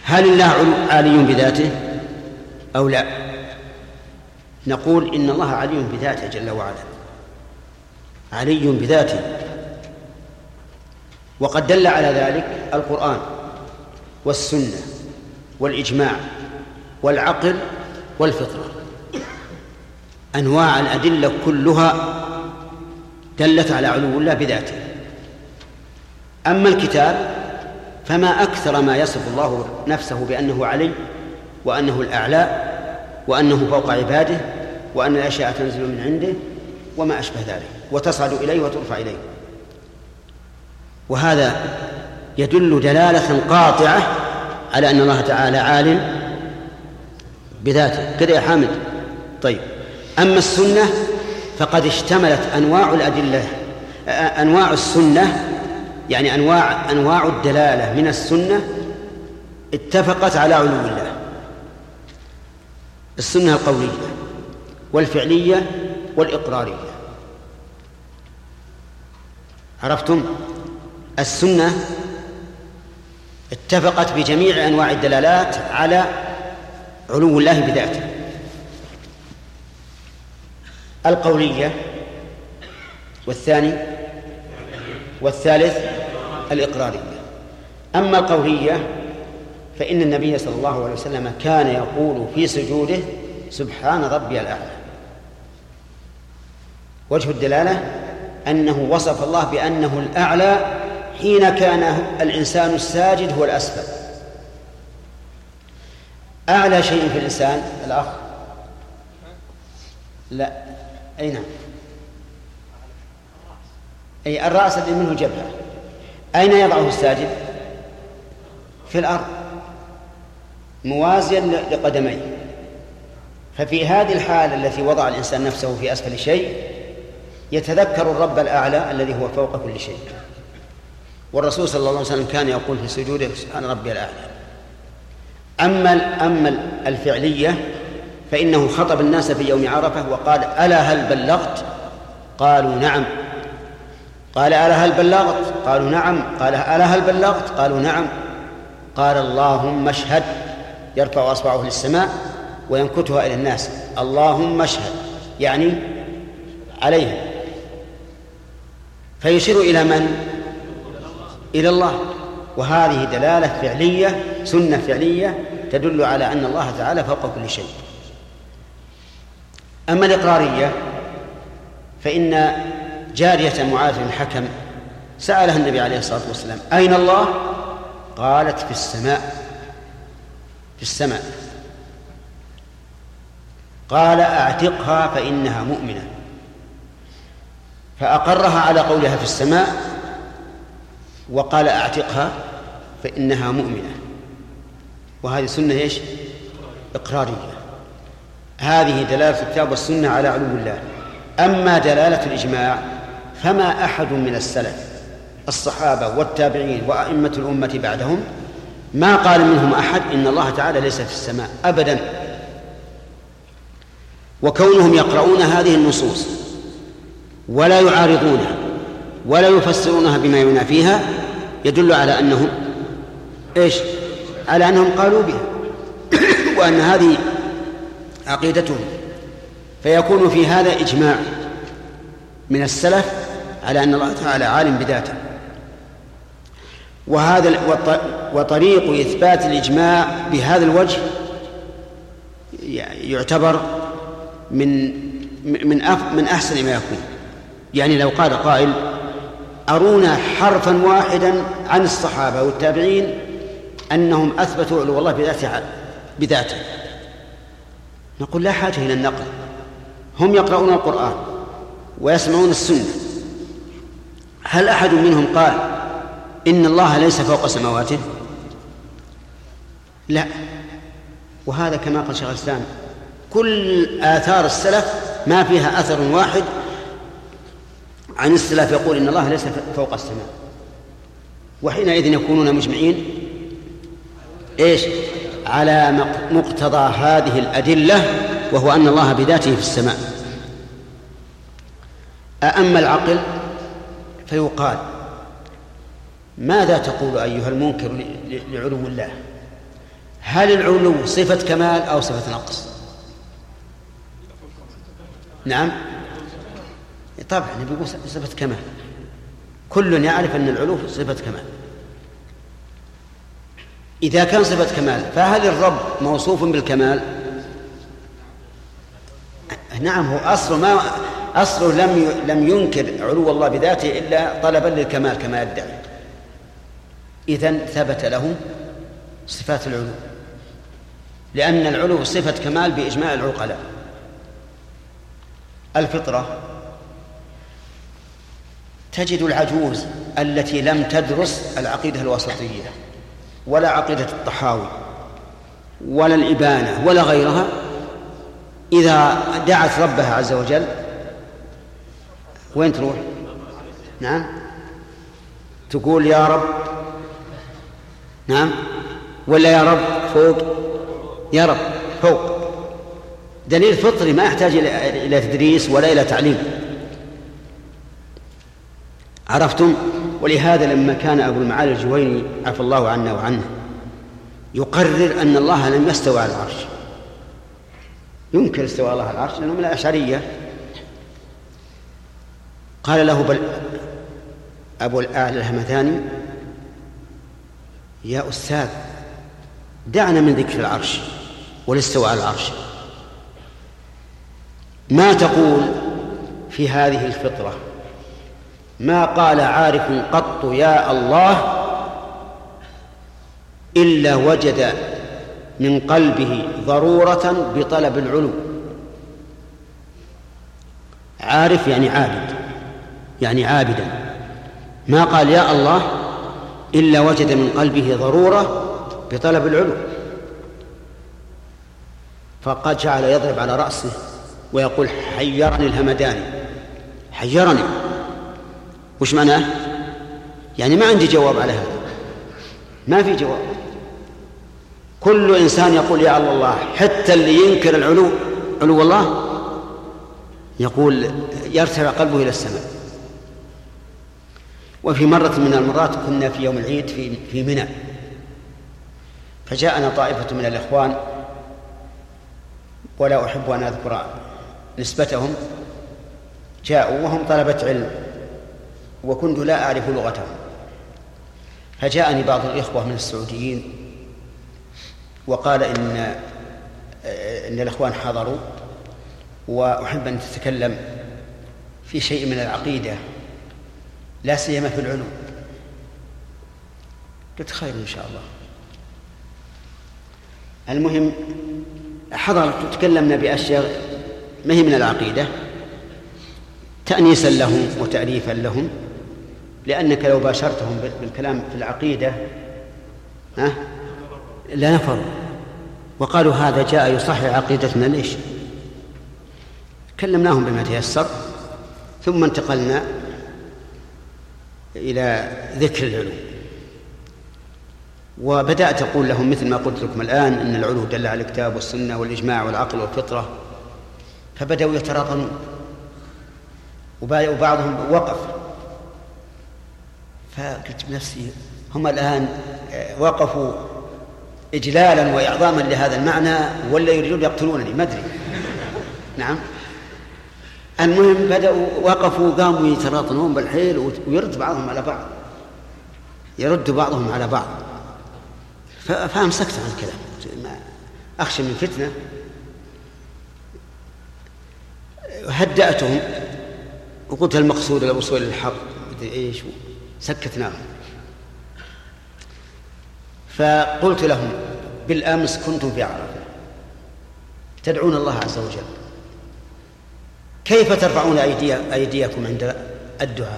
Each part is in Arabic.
هل الله عالي بذاته أو لا؟ نقول إن الله علي بذاته جل وعلا، علي بذاته، وقد دل على ذلك القرآن والسنة والإجماع والعقل والفطرة. أنواع الأدلة كلها دلت على علو الله بذاته. أما الكتاب فما أكثر ما يصف الله نفسه بأنه علي، وأنه الأعلى، وأنه فوق عباده، وأن الأشياء تنزل من عنده وما أشبه ذلك، وتصعد إليه وترفع إليه. وهذا يدل دلالة قاطعة على أن الله تعالى عالم بذاته. كذا يا حامد؟ طيب، أما السنة فقد اشتملت أنواع الأدلة، أنواع السنة يعني أنواع الدلالة من السنة اتفقت على علو الله. السنة القولية والفعلية والإقرارية. عرفتم؟ السنة اتفقت بجميع أنواع الدلالات على علو الله بذاته. القولية، والثالث الإقرارية. أما القولية فإن النبي صلى الله عليه وسلم كان يقول في سجوده: سبحان ربي الأعلى. وجه الدلالة أنه وصف الله بأنه الأعلى حين كان الإنسان الساجد هو الأسفل. أعلى شيء في الإنسان الأخ؟ لا، أي نعم، أي الرأس الذي منه جبهة. أين يضعه الساجد؟ في الأرض موازيا لقدميه. ففي هذه الحالة التي وضع الإنسان نفسه في أسفل شيء يتذكر الرب الأعلى الذي هو فوق كل شيء. والرسول صلى الله عليه وسلم كان يقول في سجوده: سبحان ربي الأعلى. أما الفعلية فإنه خطب الناس في يوم عرفة وقال: ألا هل بلغت؟ قالوا نعم. قال: ألا هل بلغت؟ قالوا نعم. قال: ألا هل بلغت؟ قالوا نعم. قال: اللهم اشهد. يرفع أصبعه للسماء وينكتها إلى الناس: اللهم اشهد، يعني عليهم. فيشير إلى من؟ إلى الله. وهذه دلالة فعلية، سنة فعلية تدل على أن الله تعالى فوق كل شيء. أما الإقرارية فإن جارية معاذ بن الحكم سألها النبي عليه الصلاة والسلام: أين الله؟ قالت: في السماء. في السماء. قال: أعتقها فإنها مؤمنة. فأقرها على قولها في السماء، وقال: أعتقها فإنها مؤمنة. وهذه سنة إيش؟ إقرارية. هذه دلالة الكتاب والسنة على علو الله. أما دلالة الإجماع فما أحد من السلف الصحابة والتابعين وأئمة الأمة بعدهم ما قال منهم أحد إن الله تعالى ليس في السماء أبدا. وكونهم يقرؤون هذه النصوص ولا يعارضونها ولا يفسرونها بما ينافيها يدل على أنهم إيش؟ على أنهم قالوا بها وأن هذه عقيدتهم. فيكون في هذا إجماع من السلف على أن الله تعالى عالم بذاته. وطريق إثبات الإجماع بهذا الوجه يعتبر من أحسن ما يكون. يعني لو قال قائل: أرونا حرفا واحدا عن الصحابة والتابعين أنهم أثبتوا علو الله بذاته، نقول: لا حاجة إلى النقل، هم يقرؤون القرآن ويسمعون السنة. هل أحد منهم قال إن الله ليس فوق سماواته؟ لا. وهذا كما قال شيخ الإسلام: كل آثار السلف ما فيها أثر واحد عن السلف يقول إن الله ليس فوق السماء. وحينئذ يكونون مجمعين إيش؟ على مقتضى هذه الأدلة، وهو أن الله بذاته في السماء. أما العقل فيقال: ماذا تقول أيها المنكر لعلو الله؟ هل العلو صفة كمال أو صفة نقص؟ نعم طبعا بيقول صفة كمال، كل يعرف أن العلو صفة كمال. إذا كان صفة كمال فهل الرب موصوف بالكمال؟ نعم، هو أصله لم ينكر علو الله بذاته إلا طلبا للكمال كما يدعي. إذن ثبت له صفات العلو، لأن العلو صفة كمال بإجماع العقلاء. الفطرة تجد العجوز التي لم تدرس العقيدة الوسطية ولا عقيدة الطحاوي ولا الإبانة ولا غيرها، إذا دعت ربها عز وجل وين تروح؟ نعم تقول يا رب، نعم، ولا يا رب فوق، يا رب فوق. دليل فطري ما يحتاج إلى تدريس ولا إلى تعليم. عرفتم؟ ولهذا لما كان أبو المعالي الجويني عفى الله عنا وعنه يقرر أن الله لم يستوى على العرش، ينكر استواء الله على العرش لأنه من الأشعرية، قال له بل أبو الأعلى الهمداني يا أستاذ دعنا من ذكر العرش والاستواء على العرش، ما تقول في هذه الفطرة؟ ما قال عارف قط يا الله إلا وجد من قلبه ضرورة بطلب العلو. عارف يعني عابد، يعني عابدا، ما قال يا الله إلا وجد من قلبه ضرورة بطلب العلو، فقد جعل يضرب على رأسه ويقول حيرني الهمداني، حيرني. وش معناه؟ يعني ما عندي جواب على هذا، ما في جواب. كل إنسان يقول يا الله، حتى اللي ينكر العلو، علو الله، يقول يرتفع قلبه إلى السماء. وفي مرة من المرات كنا في يوم العيد في منى، فجاءنا طائفة من الإخوان ولا أحب أن أذكر نسبتهم، جاءوا وهم طلبة علم وكنت لا أعرف لغتهم، فجاءني بعض الإخوة من السعوديين وقال إن الإخوان حضروا وأحب أن تتكلم في شيء من العقيدة لا سيما في العلوم. قلت خير إن شاء الله. المهم حضرت وتكلمنا بأشياء ما هي من العقيدة تأنيسا لهم وتأليفا لهم، لأنك لو باشرتهم بالكلام في العقيدة لا نفروا، وقالوا هذا جاء يصحح عقيدتنا. ليش؟ كلمناهم بما تيسر، ثم انتقلنا إلى ذكر العلو، وبدأت أقول لهم مثل ما قلت لكم الآن إن العلو دل على الكتاب والسنة والإجماع والعقل والفطرة، فبدأوا يتراطنون وبعضهم وقف، فقلت بنفسي هم الآن وقفوا إجلالا وإعظاما لهذا المعنى ولا يريدون يقتلونني ما أدري. نعم. المهم بدأوا وقفوا قاموا يتراطنون بالحيل ويرد بعضهم على بعض، يرد بعضهم على بعض، فأمسكت عن الكلام أخشى من فتنة، هدأتهم وقلت المقصود الوصول للحق إيش، سكتناهم. فقلت لهم بالأمس كنتم في عرفة تدعون الله عز وجل، كيف ترفعون أيديكم عند الدعاء؟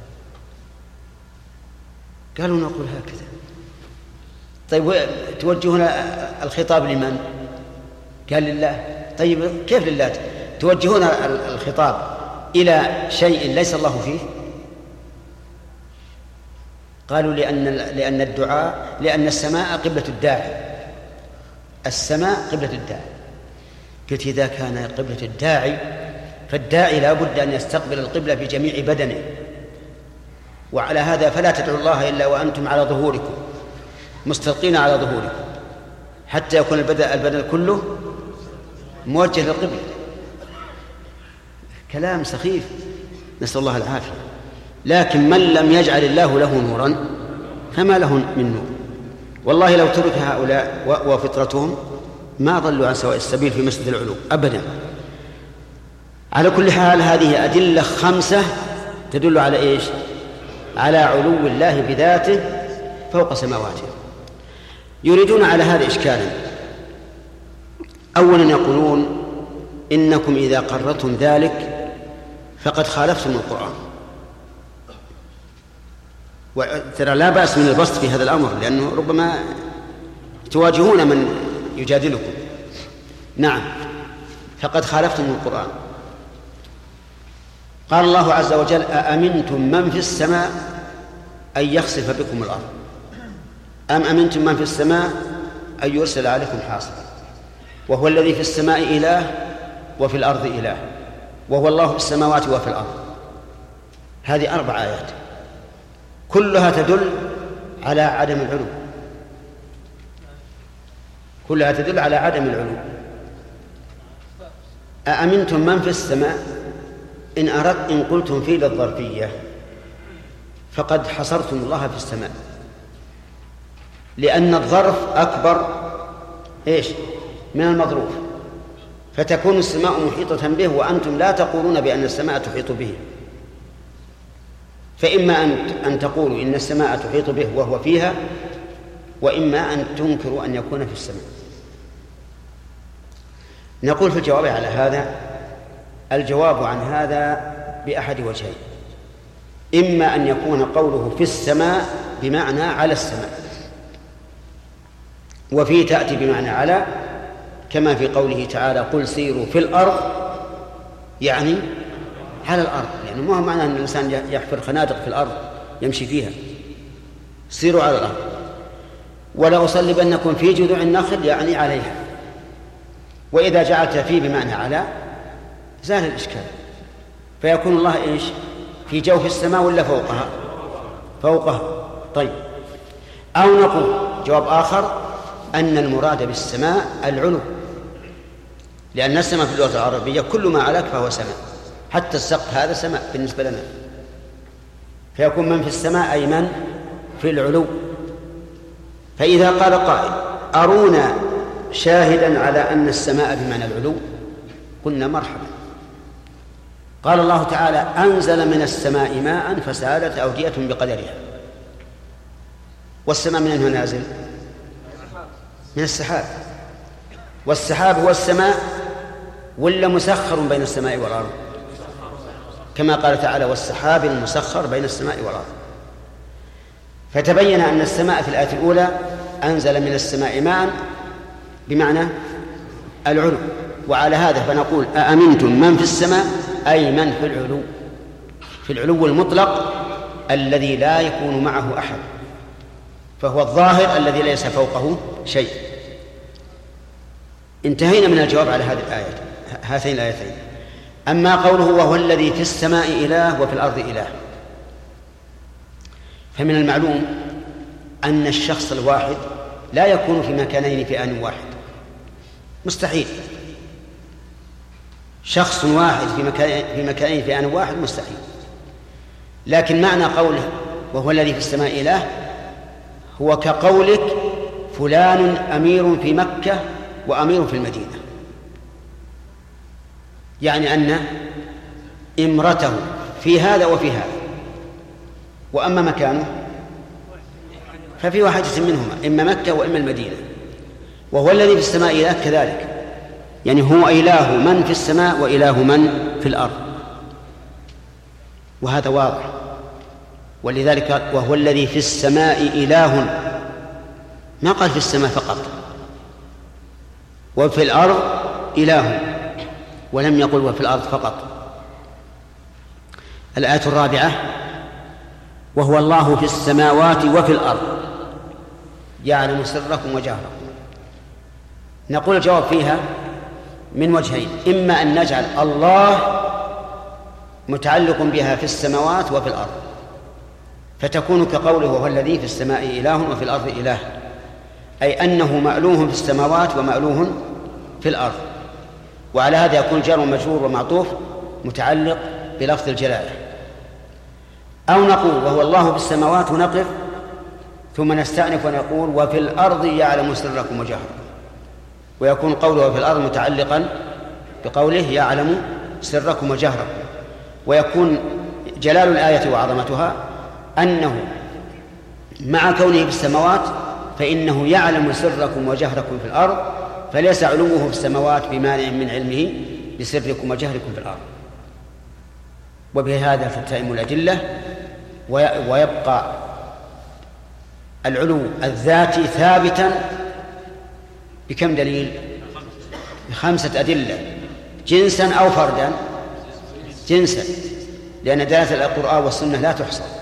قالوا نقول هكذا. طيب توجهون الخطاب لمن؟ قال لله. طيب كيف لله؟ توجهون الخطاب إلى شيء ليس الله فيه؟ قالوا لأن الدعاء، لأن السماء قبلة الداعي، السماء قبلة الداعي. قلت إذا كان قبلة الداعي فالداعي لا بد أن يستقبل القبلة بجميع بدنه، وعلى هذا فلا تدعوا الله إلا وأنتم على ظهوركم مستلقين على ظهوركم، حتى يكون البدن كله موجه للقبلة. كلام سخيف نسأل الله العافية. لكن من لم يجعل الله له نورا فما له من نور. والله لو ترك هؤلاء وفطرتهم ما ضلوا عن سواء السبيل في مسجد العلو أبدا. على كل حال هذه أدلة 5 تدل على إيش؟ على علو الله بذاته فوق سماواته. يريدون على هذا إشكالا. أولا يقولون إنكم إذا قررتم ذلك فقد خالفتم القرآن. وترى لا بأس من البسط في هذا الأمر لأنه ربما تواجهون من يجادلكم. نعم، فقد خالفتم القرآن. قال الله عز وجل أأمنتم من في السماء أن يخسف بكم الأرض أم أمنتم من في السماء أن يرسل عليكم حاصبا وهو الذي في السماء إله وفي الأرض إله وهو الله في السماوات وفي الأرض. هذه 4 آيات كلها تدل على عدم العلو، كلها تدل على عدم العلو. أأمنتم من في السماء إن قلتم في للظرفية فقد حصرتم الله في السماء، لأن الظرف أكبر إيش من المظروف، فتكون السماء محيطة به وأنتم لا تقولون بأن السماء تحيط به. فإما أن تقولوا إن السماء تحيط به وهو فيها، وإما أن تنكروا أن يكون في السماء. نقول في الجواب على هذا الجواب عن هذا بأحد وجهين: إما أن يكون قوله في السماء بمعنى على السماء، وفي تأتي بمعنى على، كما في قوله تعالى قل سيروا في الأرض، يعني على الأرض، يعني ما هو معنى أن الإنسان يحفر خنادق في الأرض يمشي فيها، سيروا على الأرض. ولأصلبنكم في جذوع النخل يعني عليها. وإذا جعلت فيه بمعنى على زال الإشكال، فيكون الله إيش في جوف السماء ولا فوقها؟ فوقها. طيب، أو نقول جواب آخر أن المراد بالسماء العلو، لأن السماء في اللغة العربية كل ما علاك فهو سماء، حتى السقف هذا سماء بالنسبة لنا. فيكون من في السماء أي من في العلو. فإذا قال قائل أرونا شاهدا على أن السماء بمعنى العلو، قلنا مرحبا. قال الله تعالى أنزل من السماء ماء فسالت أودية بقدرها. والسماء من أين نازل؟ من السحاب. والسحاب هو السماء ولا مسخر بين السماء والأرض؟ كما قال تعالى والسحاب المسخر بين السماء والأرض. فتبين أن السماء في الآية الأولى أنزل من السماء ماء بمعنى العلو. وعلى هذا فنقول أأمنتم من في السماء أي من في العلو، في العلو المطلق الذي لا يكون معه أحد، فهو الظاهر الذي ليس فوقه شيء. انتهينا من الجواب على هذه الآية، هاتين الآيتين. أما قوله وهو الذي في السماء إله وفي الأرض إله، فمن المعلوم أن الشخص الواحد لا يكون في مكانين في آن واحد، مستحيل. شخص واحد في مكانين في آن واحد مستحيل. لكن معنى قوله وهو الذي في السماء إله هو كقولك فلان أمير في مكة وأمير في المدينة، يعني أن إمرته في هذا وفي هذا، وأما مكانه ففي واحدة منهما، إما مكة وإما المدينة. وهو الذي في السماء إله كذلك، يعني هو إله من في السماء وإله من في الأرض، وهذا واضح. ولذلك وهو الذي في السماء إله، ما قال في السماء فقط، وفي الأرض إله، ولم يقل وفي الأرض فقط. الآية الرابعة وهو الله في السماوات وفي الأرض يعلم سركم وجهركم. نقول الجواب فيها من وجهين: إما أن نجعل الله متعلق بها في السماوات وفي الأرض، فتكون كقوله وهو الذي في السماء إله وفي الأرض إله، أي أنه مألوه في السماوات ومألوه في الأرض. وعلى هذا يكون جار ومجرور ومعطوف متعلق بلفظ الجلالة. أو نقول وهو الله في السماوات ونقف ثم نستأنف ونقول وفي الأرض يعلم سركم وجهركم، ويكون قوله في الأرض متعلقا بقوله يعلم سركم وجهركم. ويكون جلال الآية وعظمتها أنه مع كونه في السماوات فإنه يعلم سركم وجهركم في الأرض، فليس علوه في السماوات بمانع من علمه بسركم وجهركم في الأرض. وبهذا تتم الأدلة، ويبقى العلو الذاتي ثابتا بكم دليل؟ ب5 أدلة، جنسا أو فردا. جنسا، لأن دلالة القرآن والسنة لا تحصى.